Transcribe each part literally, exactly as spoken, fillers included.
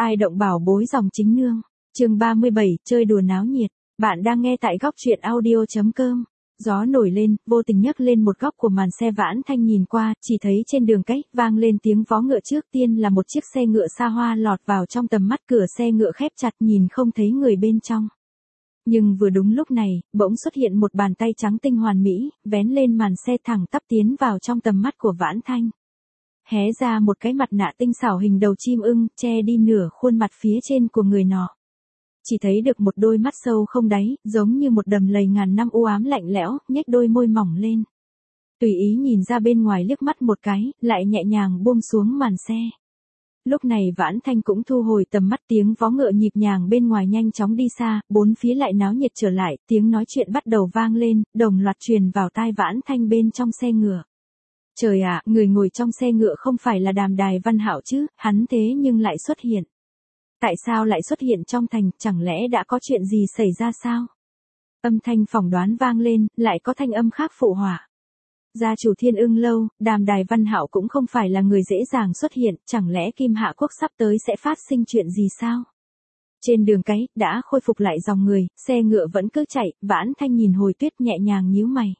Ai động bảo bối dòng chính nương. Chương ba mươi bảy, chơi đùa náo nhiệt. Bạn đang nghe tại góc truyện audio chấm com. Gió nổi lên, vô tình nhấc lên một góc của màn xe Vãn Thanh nhìn qua, chỉ thấy trên đường cách vang lên tiếng vó ngựa, trước tiên là một chiếc xe ngựa xa hoa lọt vào trong tầm mắt, cửa xe ngựa khép chặt nhìn không thấy người bên trong. Nhưng vừa đúng lúc này, bỗng xuất hiện một bàn tay trắng tinh hoàn mỹ, vén lên màn xe thẳng tắp tiến vào trong tầm mắt của Vãn Thanh. Hé ra một cái mặt nạ tinh xảo hình đầu chim ưng, che đi nửa khuôn mặt phía trên của người nọ. Chỉ thấy được một đôi mắt sâu không đáy, giống như một đầm lầy ngàn năm u ám lạnh lẽo, nhếch đôi môi mỏng lên. Tùy ý nhìn ra bên ngoài liếc mắt một cái, lại nhẹ nhàng buông xuống màn xe. Lúc này Vãn Thanh cũng thu hồi tầm mắt, tiếng vó ngựa nhịp nhàng bên ngoài nhanh chóng đi xa, bốn phía lại náo nhiệt trở lại, tiếng nói chuyện bắt đầu vang lên, đồng loạt truyền vào tai Vãn Thanh bên trong xe ngựa. Trời ạ, người ngồi trong xe ngựa không phải là Đàm Đài Văn Hạo chứ, hắn thế nhưng lại xuất hiện. Tại sao lại xuất hiện trong thành, chẳng lẽ đã có chuyện gì xảy ra sao? Âm thanh phỏng đoán vang lên, lại có thanh âm khác phụ họa. Gia chủ Thiên Ưng Lâu, Đàm Đài Văn Hạo cũng không phải là người dễ dàng xuất hiện, chẳng lẽ Kim Hạ Quốc sắp tới sẽ phát sinh chuyện gì sao? Trên đường cái, đã khôi phục lại dòng người, xe ngựa vẫn cứ chạy, Vãn Thanh nhìn Hồi Tuyết nhẹ nhàng nhíu mày.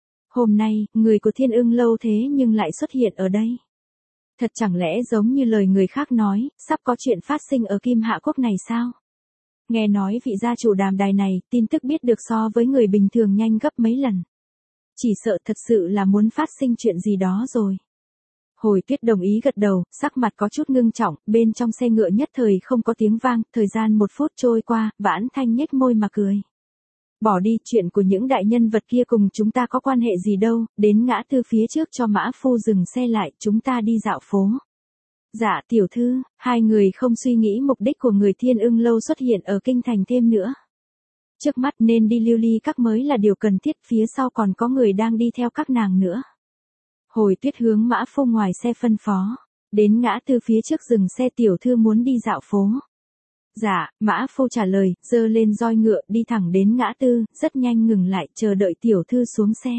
Hôm nay, người của Thiên Ưng Lâu thế nhưng lại xuất hiện ở đây. Thật chẳng lẽ giống như lời người khác nói, sắp có chuyện phát sinh ở Kim Hạ Quốc này sao? Nghe nói vị gia chủ Đàm Đài này, tin tức biết được so với người bình thường nhanh gấp mấy lần. Chỉ sợ thật sự là muốn phát sinh chuyện gì đó rồi. Hồi Tuyết đồng ý gật đầu, sắc mặt có chút ngưng trọng, bên trong xe ngựa nhất thời không có tiếng vang, thời gian một phút trôi qua, Vãn Thanh nhếch môi mà cười. Bỏ đi, chuyện của những đại nhân vật kia cùng chúng ta có quan hệ gì đâu, đến ngã tư phía trước cho mã phu dừng xe lại, chúng ta đi dạo phố. Dạ tiểu thư, hai người không suy nghĩ mục đích của người Thiên Ưng Lâu xuất hiện ở kinh thành thêm nữa. Trước mắt nên đi Lưu Ly Các mới là điều cần thiết, phía sau còn có người đang đi theo các nàng nữa. Hồi Tuyết hướng mã phu ngoài xe phân phó, đến ngã tư phía trước dừng xe, tiểu thư muốn đi dạo phố. Dạ, mã phu trả lời, giơ lên roi ngựa đi thẳng đến ngã tư, rất nhanh ngừng lại chờ đợi tiểu thư xuống xe.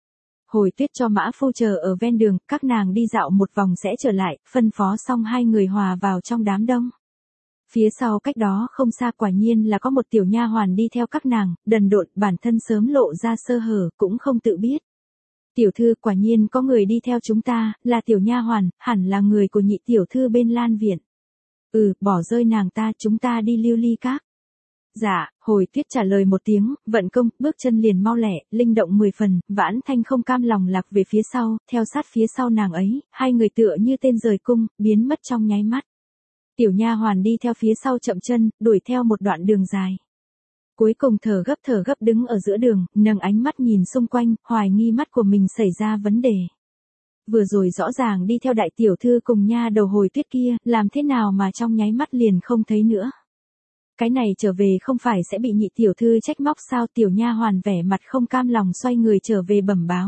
Hồi Tuyết cho mã phu chờ ở ven đường, các nàng đi dạo một vòng sẽ trở lại, phân phó xong hai người hòa vào trong đám đông. Phía sau cách đó không xa quả nhiên là có một tiểu nha hoàn đi theo các nàng, đần độn, bản thân sớm lộ ra sơ hở, cũng không tự biết. Tiểu thư, quả nhiên có người đi theo chúng ta, là tiểu nha hoàn, hẳn là người của nhị tiểu thư bên Lan Viện. Ừ, bỏ rơi nàng ta, chúng ta đi Lưu Ly Các. Dạ, Hồi Tuyết trả lời một tiếng, vận công, bước chân liền mau lẹ, linh động mười phần, Vãn Thanh không cam lòng lạc về phía sau, theo sát phía sau nàng ấy, hai người tựa như tên rời cung, biến mất trong nháy mắt. Tiểu nha hoàn đi theo phía sau chậm chân, đuổi theo một đoạn đường dài. Cuối cùng thở gấp thở gấp đứng ở giữa đường, nâng ánh mắt nhìn xung quanh, hoài nghi mắt của mình xảy ra vấn đề. Vừa rồi rõ ràng đi theo đại tiểu thư cùng nha đầu Hồi Tuyết kia, làm thế nào mà trong nháy mắt liền không thấy nữa. Cái này trở về không phải sẽ bị nhị tiểu thư trách móc sao? Tiểu nha hoàn vẻ mặt không cam lòng xoay người trở về bẩm báo.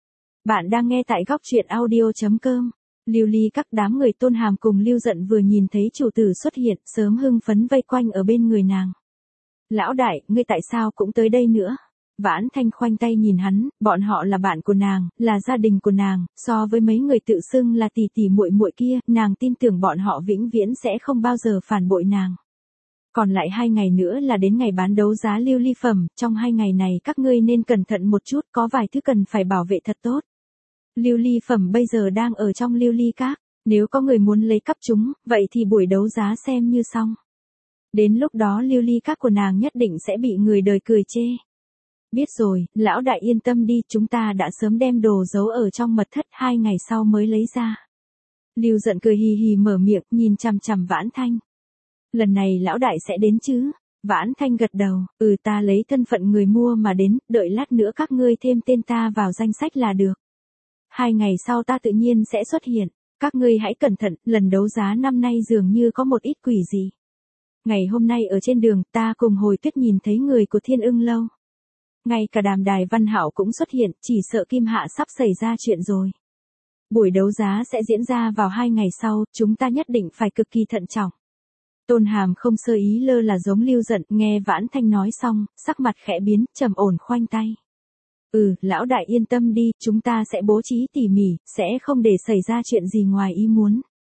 Bạn đang nghe tại góc truyện audio chấm com. Lưu Ly Các, đám người Tôn Hàm cùng Lưu Dận vừa nhìn thấy chủ tử xuất hiện, sớm hưng phấn vây quanh ở bên người nàng. Lão đại, ngươi tại sao cũng tới đây nữa? Vãn Thanh khoanh tay nhìn hắn, bọn họ là bạn của nàng, là gia đình của nàng, so với mấy người tự xưng là tỷ tỷ muội muội kia, nàng tin tưởng bọn họ vĩnh viễn sẽ không bao giờ phản bội nàng. Còn lại hai ngày nữa là đến ngày bán đấu giá lưu ly phẩm, trong hai ngày này các ngươi nên cẩn thận một chút, có vài thứ cần phải bảo vệ thật tốt. Lưu ly phẩm bây giờ đang ở trong Lưu Ly Các, nếu có người muốn lấy cắp chúng, vậy thì buổi đấu giá xem như xong. Đến lúc đó Lưu Ly Các của nàng nhất định sẽ bị người đời cười chê. Biết rồi, lão đại yên tâm đi, chúng ta đã sớm đem đồ giấu ở trong mật thất, hai ngày sau mới lấy ra. Lưu Dận cười hì hì mở miệng, nhìn chằm chằm Vãn Thanh. Lần này lão đại sẽ đến chứ? Vãn Thanh gật đầu, ừ, ta lấy thân phận người mua mà đến, đợi lát nữa các ngươi thêm tên ta vào danh sách là được. Hai ngày sau ta tự nhiên sẽ xuất hiện, các ngươi hãy cẩn thận, lần đấu giá năm nay dường như có một ít quỷ gì. Ngày hôm nay ở trên đường, ta cùng Hồi Tuyết nhìn thấy người của Thiên Ưng Lâu. Ngay cả Đàm Đài Văn Hạo cũng xuất hiện, chỉ sợ Kim Hạ sắp xảy ra chuyện rồi. Buổi đấu giá sẽ diễn ra vào hai ngày sau, chúng ta nhất định phải cực kỳ thận trọng. Tôn Hàm không sơ ý lơ là giống Lưu Dận, nghe Vãn Thanh nói xong, sắc mặt khẽ biến, trầm ổn khoanh tay. Ừ, lão đại yên tâm đi, chúng ta sẽ bố trí tỉ mỉ, sẽ không để xảy ra chuyện gì ngoài ý muốn.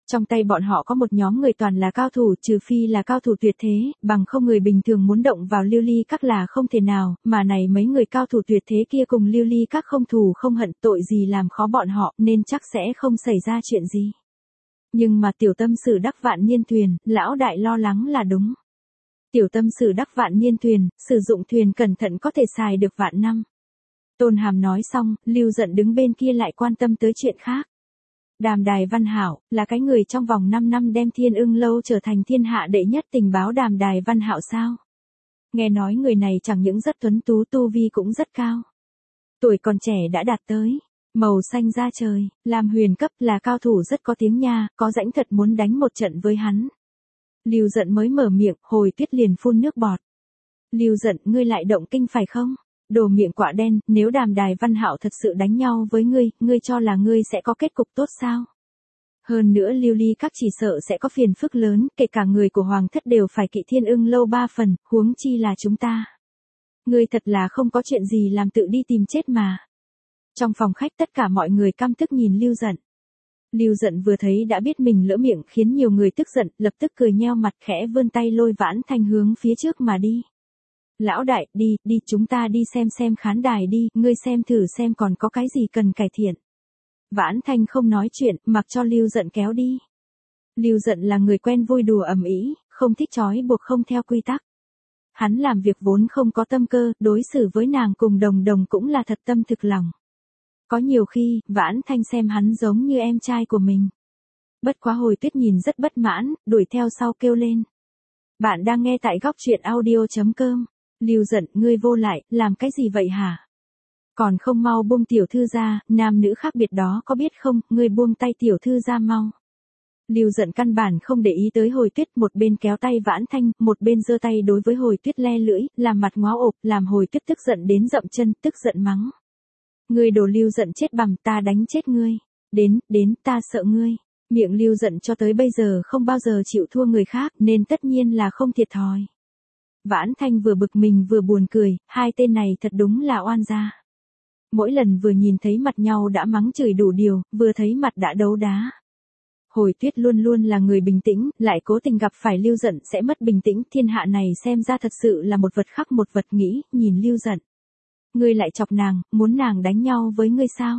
Trong tay bọn họ có một nhóm người toàn là cao thủ, trừ phi là cao thủ tuyệt thế, bằng không người bình thường muốn động vào Lưu Ly Các là không thể nào, mà này mấy người cao thủ tuyệt thế kia cùng Lưu Ly Các không thù không hận, tội gì làm khó bọn họ, nên chắc sẽ không xảy ra chuyện gì. Nhưng mà tiểu tâm sử đắc vạn niên thuyền, lão đại lo lắng là đúng. Tiểu tâm sử đắc vạn niên thuyền, sử dụng thuyền cẩn thận có thể xài được vạn năm. Tôn Hàm nói xong, Lưu Dận đứng bên kia lại quan tâm tới chuyện khác. Đàm Đài Văn Hạo, là cái người trong vòng năm năm đem Thiên Ưng Lâu trở thành thiên hạ đệ nhất tình báo Đàm Đài Văn Hạo sao? Nghe nói người này chẳng những rất tuấn tú, tu vi cũng rất cao. Tuổi còn trẻ đã đạt tới màu xanh da trời, làm huyền cấp, là cao thủ rất có tiếng nha, có rãnh thật muốn đánh một trận với hắn. Lưu Dận mới mở miệng, Hồi Tuyết liền phun nước bọt. Lưu Dận, ngươi lại động kinh phải không? Đồ miệng quạ đen, nếu Đàm Đài Văn Hạo thật sự đánh nhau với ngươi, ngươi cho là ngươi sẽ có kết cục tốt sao? Hơn nữa Lưu Ly Các chỉ sợ sẽ có phiền phức lớn, kể cả người của Hoàng thất đều phải kỵ Thiên Ưng Lâu ba phần, huống chi là chúng ta. Ngươi thật là không có chuyện gì làm tự đi tìm chết mà. Trong phòng khách tất cả mọi người căm tức nhìn Lưu Dận. Lưu Dận vừa thấy đã biết mình lỡ miệng khiến nhiều người tức giận, lập tức cười nheo mặt khẽ vươn tay lôi Vãn Thanh hướng phía trước mà đi. Lão đại, đi, đi, chúng ta đi xem xem khán đài đi, ngươi xem thử xem còn có cái gì cần cải thiện. Vãn Thanh không nói chuyện, mặc cho Lưu Dận kéo đi. Lưu Dận là người quen vui đùa ầm ĩ, không thích trói buộc không theo quy tắc. Hắn làm việc vốn không có tâm cơ, đối xử với nàng cùng đồng đồng cũng là thật tâm thực lòng. Có nhiều khi, Vãn Thanh xem hắn giống như em trai của mình. Bất quá Hồi Tuyết nhìn rất bất mãn, đuổi theo sau kêu lên. Bạn đang nghe tại góc truyện audio chấm com. Lưu Dận, ngươi vô lại, làm cái gì vậy hả? Còn không mau buông tiểu thư ra, nam nữ khác biệt đó có biết không, ngươi buông tay tiểu thư ra mau. Lưu Dận căn bản không để ý tới Hồi Tuyết, một bên kéo tay Vãn Thanh, một bên giơ tay đối với Hồi Tuyết le lưỡi, làm mặt ngó ộp, làm Hồi Tuyết tức giận đến dậm chân, tức giận mắng. Ngươi đồ Lưu Dận chết bằm, ta đánh chết ngươi. Đến, đến, ta sợ ngươi. Miệng Lưu Dận cho tới bây giờ không bao giờ chịu thua người khác, nên tất nhiên là không thiệt thòi. Vãn Thanh vừa bực mình vừa buồn cười, hai tên này thật đúng là oan gia. Mỗi lần vừa nhìn thấy mặt nhau đã mắng chửi đủ điều, vừa thấy mặt đã đấu đá. Hồi Tuyết luôn luôn là người bình tĩnh, lại cố tình gặp phải Lưu Dận sẽ mất bình tĩnh, thiên hạ này xem ra thật sự là một vật khắc một vật, nghĩ, nhìn Lưu Dận. Ngươi lại chọc nàng, muốn nàng đánh nhau với ngươi sao?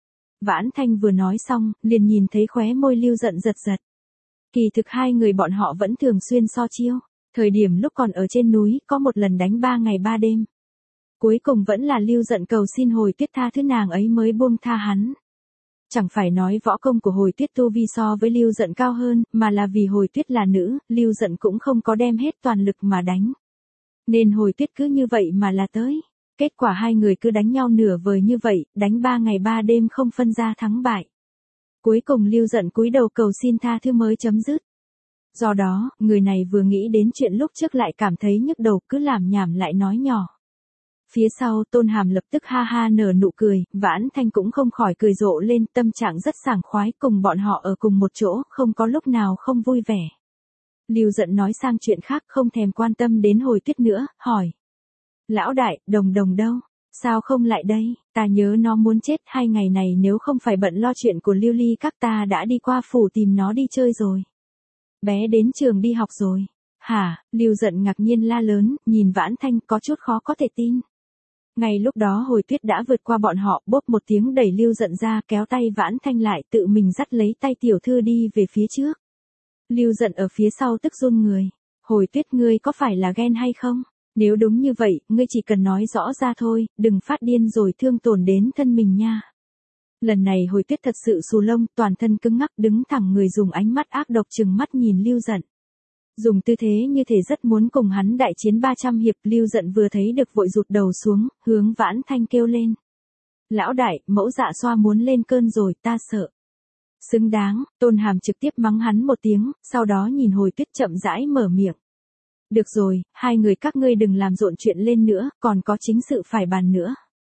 Vãn Thanh vừa nói xong, liền nhìn thấy khóe môi Lưu Dận giật giật. Kỳ thực hai người bọn họ vẫn thường xuyên so chiêu. Thời điểm lúc còn ở trên núi, có một lần đánh ba ngày ba đêm. Cuối cùng vẫn là Lưu Dận cầu xin Hồi Tuyết tha thứ nàng ấy mới buông tha hắn. Chẳng phải nói võ công của Hồi Tuyết tu vi so với Lưu Dận cao hơn, mà là vì Hồi Tuyết là nữ, Lưu Dận cũng không có đem hết toàn lực mà đánh. Nên Hồi Tuyết cứ như vậy mà là tới. Kết quả hai người cứ đánh nhau nửa vời như vậy, đánh ba ngày ba đêm không phân ra thắng bại. Cuối cùng Lưu Dận cúi đầu cầu xin tha thứ mới chấm dứt. Do đó, người này vừa nghĩ đến chuyện lúc trước lại cảm thấy nhức đầu, cứ làm nhảm lại nói nhỏ. Phía sau, Tôn Hàm lập tức ha ha nở nụ cười, Vãn Thanh cũng không khỏi cười rộ lên, tâm trạng rất sảng khoái, cùng bọn họ ở cùng một chỗ, không có lúc nào không vui vẻ. Lưu Dận nói sang chuyện khác, không thèm quan tâm đến Hồi Tuyết nữa, hỏi. Lão đại, đồng đồng đâu? Sao không lại đây? Ta nhớ nó muốn chết, hai ngày này nếu không phải bận lo chuyện của Lưu Ly Các ta đã đi qua phủ tìm nó đi chơi rồi. Bé đến trường đi học rồi. Hả? Lưu Dận ngạc nhiên la lớn, nhìn Vãn Thanh có chút khó có thể tin. Ngay lúc đó Hồi Tuyết đã vượt qua bọn họ, bốp một tiếng đẩy Lưu Dận ra, kéo tay Vãn Thanh lại, tự mình dắt lấy tay tiểu thư đi về phía trước. Lưu Dận ở phía sau tức run người. Hồi Tuyết, ngươi có phải là ghen hay không? Nếu đúng như vậy, ngươi chỉ cần nói rõ ra thôi, đừng phát điên rồi thương tổn đến thân mình nha. Lần này Hồi Tuyết thật sự xù lông, toàn thân cứng ngắc đứng thẳng người, dùng ánh mắt ác độc trừng mắt nhìn Lưu Dận. Dùng tư thế như thể rất muốn cùng hắn đại chiến ba trăm hiệp. Lưu Dận vừa thấy được vội rụt đầu xuống, hướng Vãn Thanh kêu lên. Lão đại, mẫu dạ xoa muốn lên cơn rồi, ta sợ. Xứng đáng, Tôn Hàm trực tiếp mắng hắn một tiếng, sau đó nhìn Hồi Tuyết chậm rãi mở miệng. Được rồi, hai người các ngươi đừng làm rộn chuyện lên nữa, còn có chính sự phải bàn nữa.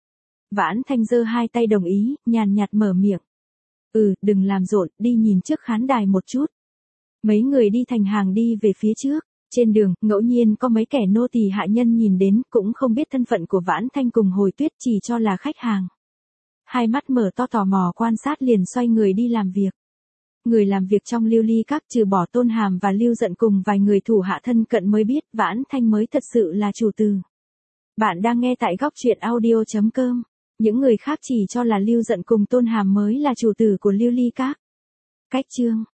Vãn Thanh giơ hai tay đồng ý, nhàn nhạt mở miệng. Ừ, đừng làm rộn, đi nhìn trước khán đài một chút. Mấy người đi thành hàng đi về phía trước. Trên đường, ngẫu nhiên có mấy kẻ nô tỳ hạ nhân nhìn đến, cũng không biết thân phận của Vãn Thanh cùng Hồi Tuyết, chỉ cho là khách hàng. Hai mắt mở to tò mò quan sát liền xoay người đi làm việc. Người làm việc trong Lưu Ly Các trừ bỏ Tôn Hàm và Lưu Dận cùng vài người thủ hạ thân cận mới biết Vãn Thanh mới thật sự là chủ từ. Bạn đang nghe tại góc truyện audio.com. Những người khác chỉ cho là Lưu Dận cùng Tôn Hàm mới là chủ tử của Lưu Ly Các. Cách chương